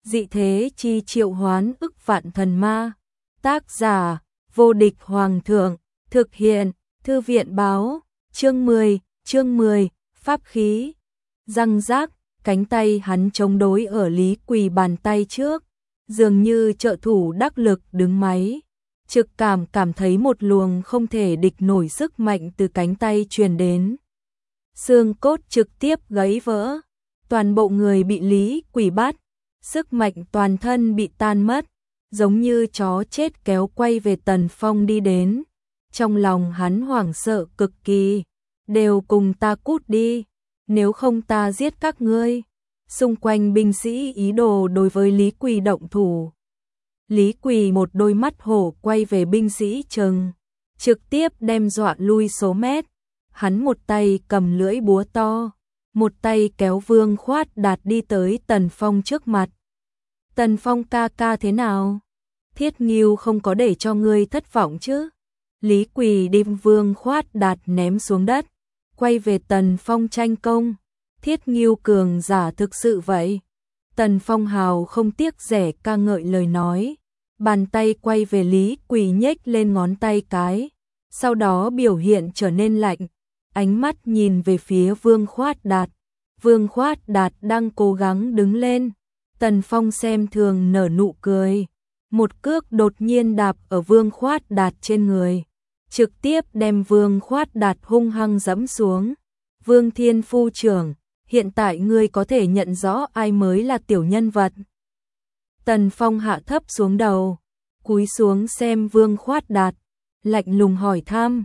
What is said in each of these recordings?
dị thế chi triệu hoán ức vạn thần ma. Tác giả, vô địch hoàng thượng, thực hiện, thư viện báo, chương 10, pháp khí. Răng rác, cánh tay hắn chống đối ở Lý Quỳ bàn tay trước, dường như trợ thủ đắc lực đứng máy. Trực cảm thấy một luồng không thể địch nổi sức mạnh từ cánh tay truyền đến. Xương cốt trực tiếp gãy vỡ, toàn bộ người bị Lý Quỳ bắt, sức mạnh toàn thân bị tan mất, giống như chó chết kéo quay về Tần Phong đi đến. Trong lòng hắn hoảng sợ cực kỳ, đều cùng ta cút đi, nếu không ta giết các ngươi. Xung quanh binh sĩ ý đồ đối với Lý Quỳ động thủ. Lý Quỳ một đôi mắt hổ quay về binh sĩ chừng, trực tiếp đem dọa lui số mét. Hắn một tay cầm lưỡi búa to, một tay kéo Vương Khoát Đạt đi tới Tần Phong trước mặt. Tần Phong ca ca thế nào? Thiết Ngưu không có để cho ngươi thất vọng chứ? Lý Quỳ đem Vương Khoát Đạt ném xuống đất, quay về Tần Phong tranh công. Thiết Ngưu cường giả thực sự vậy? Tần Phong hào không tiếc rẻ ca ngợi lời nói, bàn tay quay về Lý Quỳ nhếch lên ngón tay cái, sau đó biểu hiện trở nên lạnh, ánh mắt nhìn về phía Vương Khoát Đạt. Vương Khoát Đạt đang cố gắng đứng lên, Tần Phong xem thường nở nụ cười, một cước đột nhiên đạp ở Vương Khoát Đạt trên người, trực tiếp đem Vương Khoát Đạt hung hăng giẫm xuống. Vương Thiên Phu trưởng, hiện tại ngươi có thể nhận rõ ai mới là tiểu nhân vật. Tần Phong hạ thấp xuống đầu, cúi xuống xem Vương Khoát Đạt, lạnh lùng hỏi thăm.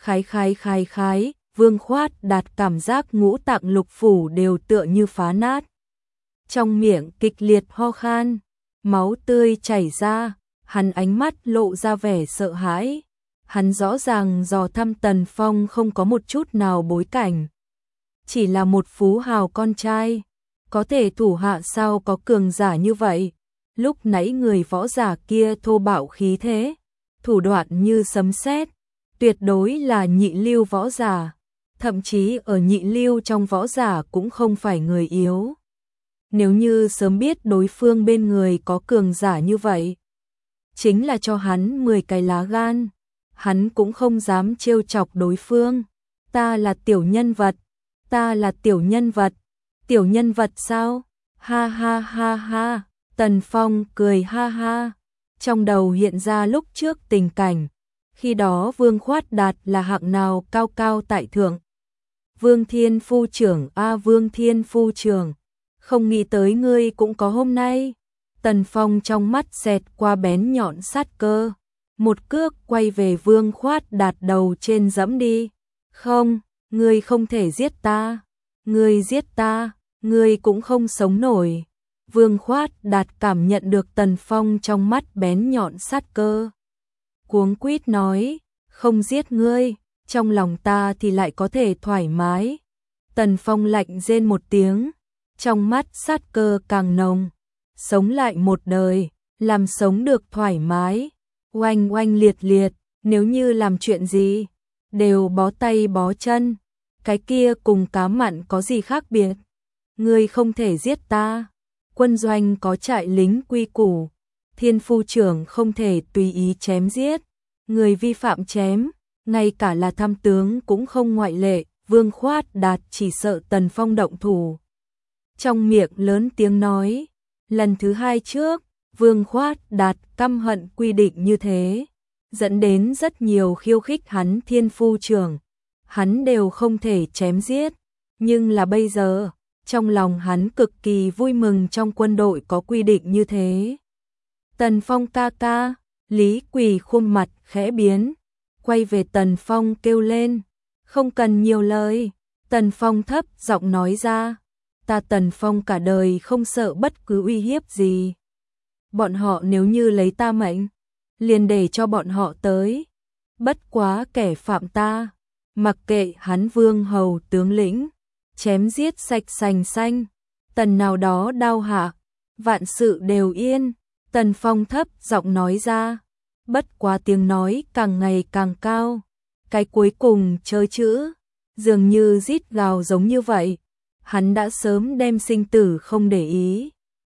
Khái. Vương Khoát Đạt cảm giác ngũ tạng lục phủ đều tựa như phá nát, trong miệng kịch liệt ho khan, máu tươi chảy ra, hắn ánh mắt lộ ra vẻ sợ hãi. Hắn rõ ràng dò thăm Tần Phong không có một chút nào bối cảnh, chỉ là một phú hào con trai, có thể thủ hạ sao có cường giả như vậy. Lúc nãy người võ giả kia thô bạo khí thế, thủ đoạn như sấm sét, tuyệt đối là nhị lưu võ giả, thậm chí ở nhị lưu trong võ giả cũng không phải người yếu. Nếu như sớm biết đối phương bên người có cường giả như vậy, chính là cho hắn 10 cái lá gan, hắn cũng không dám trêu chọc đối phương. Ta là tiểu nhân vật, tiểu nhân vật sao? Ha ha. Tần Phong cười ha ha, trong đầu hiện ra lúc trước tình cảnh, khi đó Vương Khoát Đạt là hạng nào cao cao tại thượng. Vương Thiên Phu trưởng Vương Thiên Phu trưởng, không nghĩ tới ngươi cũng có hôm nay. Tần Phong trong mắt xẹt qua bén nhọn sát cơ, một cước quay về Vương Khoát Đạt đầu trên giẫm đi. Không, ngươi không thể giết ta, ngươi giết ta, ngươi cũng không sống nổi. Vương Khoát Đạt cảm nhận được Tần Phong trong mắt bén nhọn sát cơ, cuống quýt nói, không giết ngươi, trong lòng ta thì lại có thể thoải mái. Tần Phong lạnh rên một tiếng, trong mắt sát cơ càng nồng, sống lại một đời, làm sống được thoải mái, oanh liệt, nếu như làm chuyện gì, đều bó tay bó chân, cái kia cùng cá mặn có gì khác biệt. Ngươi không thể giết ta, quân doanh có trại lính quy củ, Thiên Phu trưởng không thể tùy ý chém giết, người vi phạm chém, ngay cả là tham tướng cũng không ngoại lệ. Vương Khoát Đạt chỉ sợ Tần Phong động thủ, trong miệng lớn tiếng nói. Lần thứ hai trước, Vương Khoát Đạt căm hận quy định như thế, dẫn đến rất nhiều khiêu khích hắn Thiên Phu trưởng, hắn đều không thể chém giết, nhưng là bây giờ, trong lòng hắn cực kỳ vui mừng trong quân đội có quy định như thế. Tần Phong ca ca, Lý Quỳ khuôn mặt khẽ biến, quay về Tần Phong kêu lên, không cần nhiều lời. Tần Phong thấp giọng nói ra, ta Tần Phong cả đời không sợ bất cứ uy hiếp gì. Bọn họ nếu như lấy ta mệnh, liền để cho bọn họ tới. Bất quá kẻ phạm ta, mặc kệ hắn vương hầu tướng lĩnh, chém giết sạch sành xanh, tần nào đó đao hạ, vạn sự đều yên. Tần Phong thấp giọng nói ra, bất quá tiếng nói càng ngày càng cao, cái cuối cùng chơi chữ, dường như rít gào giống như vậy. Hắn đã sớm đem sinh tử không để ý,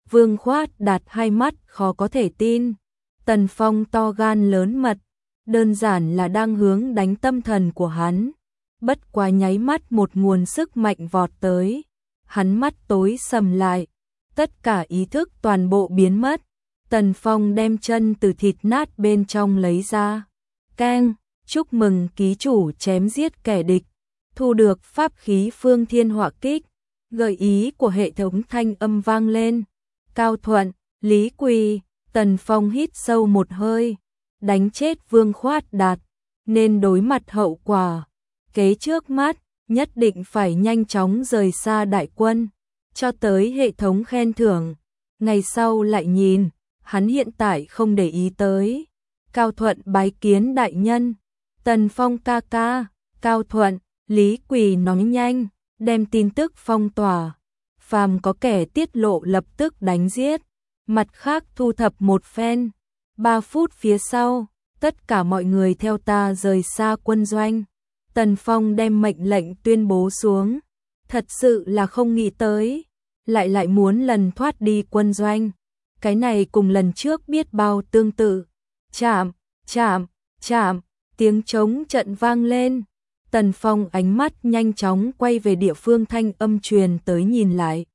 Vương Khoát Đạt hai mắt khó có thể tin. Tần Phong to gan lớn mật, đơn giản là đang hướng đánh tâm thần của hắn. Bất quá nháy mắt một nguồn sức mạnh vọt tới. Hắn mắt tối sầm lại, tất cả ý thức toàn bộ biến mất. Tần Phong đem chân từ thịt nát bên trong lấy ra. Keng, chúc mừng ký chủ chém giết kẻ địch, thu được pháp khí Phương Thiên Hỏa Kích. Gợi ý của hệ thống thanh âm vang lên. Cao Thuận, Lý Quỳ. Tần Phong hít sâu một hơi, đánh chết Vương Khoát Đạt, nên đối mặt hậu quả kế trước mắt, nhất định phải nhanh chóng rời xa đại quân, cho tới hệ thống khen thưởng. Ngày sau lại nhìn, hắn hiện tại không để ý tới. Cao Thuận bái kiến đại nhân. Tần Phong ca ca. Cao Thuận, Lý Quỳ nói nhanh, đem tin tức phong tỏa. Phàm có kẻ tiết lộ lập tức đánh giết. Mặt khác thu thập một phen. 3 phút phía sau, tất cả mọi người theo ta rời xa quân doanh. Tần Phong đem mệnh lệnh tuyên bố xuống. Thật sự là không nghĩ tới, lại muốn lần thoát đi quân doanh. Cái này cùng lần trước biết bao tương tự. Chạm, chạm, chạm, tiếng trống trận vang lên. Tần Phong ánh mắt nhanh chóng quay về địa phương thanh âm truyền tới nhìn lại.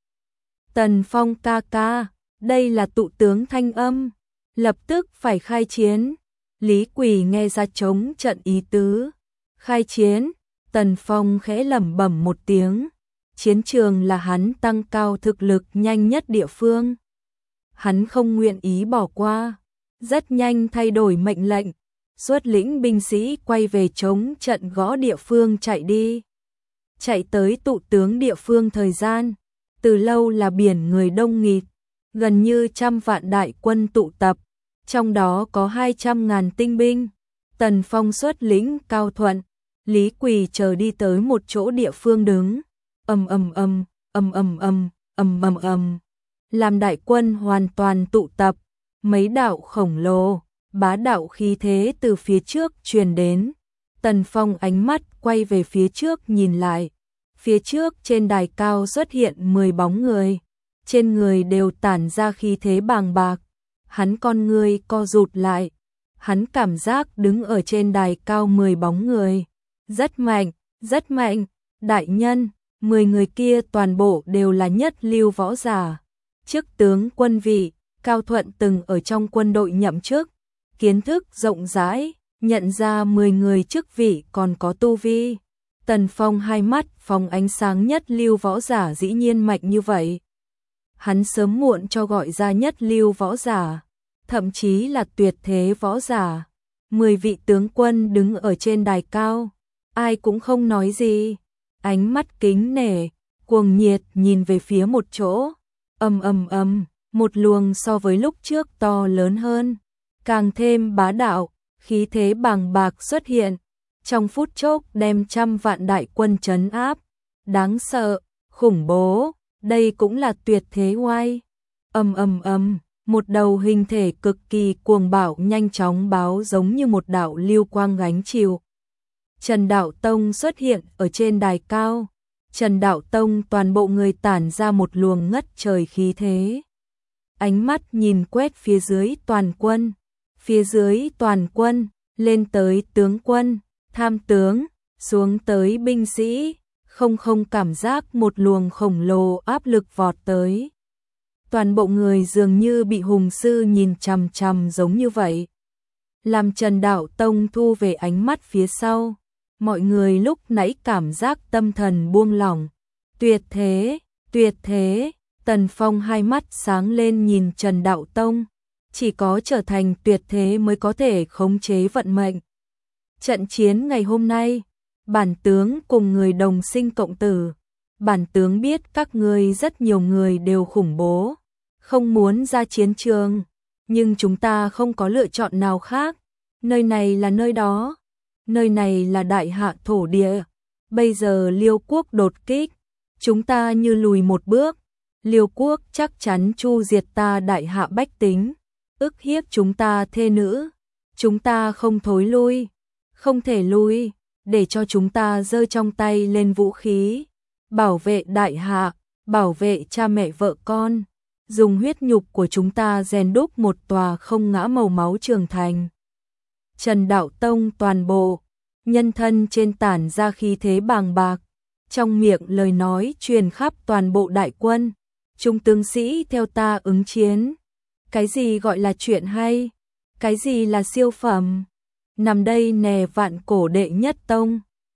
Tần Phong ca ca, đây là tụ tướng thanh âm, lập tức phải khai chiến. Lý Quỳ nghe ra trống trận ý tứ. Khai chiến, Tần Phong khẽ lẩm bẩm một tiếng. Chiến trường là hắn tăng cao thực lực nhanh nhất địa phương. Hắn không nguyện ý bỏ qua, rất nhanh thay đổi mệnh lệnh, xuất lĩnh binh sĩ quay về chống trận gõ địa phương chạy đi. Chạy tới tụ tướng địa phương thời gian, từ lâu là biển người đông nghịt, gần như 100 vạn đại quân tụ tập, trong đó có 200.000 tinh binh. Tần Phong xuất lĩnh Cao Thuận, Lý Quỳ chờ đi tới một chỗ địa phương đứng. Làm đại quân hoàn toàn tụ tập, mấy đạo khổng lồ, bá đạo khí thế từ phía trước truyền đến. Tần Phong ánh mắt quay về phía trước nhìn lại. Phía trước trên đài cao xuất hiện 10 bóng người, trên người đều tản ra khí thế bàng bạc. Hắn con người co rụt lại, hắn cảm giác đứng ở trên đài cao 10 bóng người. Rất mạnh, rất mạnh, đại nhân, 10 người kia toàn bộ đều là nhất lưu võ giả. Chức tướng quân vị, Cao Thuận từng ở trong quân đội nhậm chức, kiến thức rộng rãi, nhận ra 10 người chức vị còn có tu vi. Tần Phong hai mắt phóng ánh sáng, nhất lưu võ giả dĩ nhiên mạnh như vậy. Hắn sớm muộn cho gọi ra nhất lưu võ giả, thậm chí là tuyệt thế võ giả. 10 vị tướng quân đứng ở trên đài cao, ai cũng không nói gì, ánh mắt kính nể, cuồng nhiệt nhìn về phía một chỗ. Một luồng so với lúc trước to lớn hơn, càng thêm bá đạo, khí thế bàng bạc xuất hiện, trong phút chốc đem 100 vạn đại quân trấn áp. Đáng sợ, khủng bố, đây cũng là tuyệt thế oai. Một đầu hình thể cực kỳ cuồng bạo nhanh chóng báo giống như một đạo lưu quang gánh chịu. Trần Đạo Tông xuất hiện ở trên đài cao. Trần Đạo Tông toàn bộ người tản ra một luồng ngất trời khí thế. Ánh mắt nhìn quét phía dưới toàn quân. Phía dưới toàn quân, lên tới tướng quân, tham tướng, xuống tới binh sĩ, không cảm giác một luồng khổng lồ áp lực vọt tới. Toàn bộ người dường như bị hùng sư nhìn chằm chằm giống như vậy. Làm Trần Đạo Tông thu về ánh mắt phía sau, mọi người lúc nãy cảm giác tâm thần buông lỏng. Tuyệt thế, tuyệt thế, Tần Phong hai mắt sáng lên nhìn Trần Đạo Tông. Chỉ có trở thành tuyệt thế mới có thể khống chế vận mệnh. Trận chiến ngày hôm nay, bản tướng cùng người đồng sinh cộng tử. Bản tướng biết các ngươi rất nhiều người đều khủng bố, không muốn ra chiến trường, nhưng chúng ta không có lựa chọn nào khác. Nơi này là nơi đó, nơi này là đại hạ thổ địa. Bây giờ Liêu quốc đột kích, chúng ta như lùi một bước, Liêu quốc chắc chắn chu diệt ta đại hạ bách tính, ức hiếp chúng ta thê nữ. Chúng ta không thối lui, không thể lui, để cho chúng ta giơ trong tay lên vũ khí, bảo vệ đại hạ, bảo vệ cha mẹ vợ con. dùng huyết nhục của chúng ta rèn đúc một tòa không ngã màu máu trường thành. Trần Đạo Tông toàn bộ nhân thân trên tản ra khí thế bàng bạc, trong miệng lời nói truyền khắp toàn bộ đại quân. Chúng tướng sĩ theo ta ứng chiến. Cái gì gọi là chuyện hay? Cái gì là siêu phẩm? Nằm đây nè vạn cổ đệ nhất tông.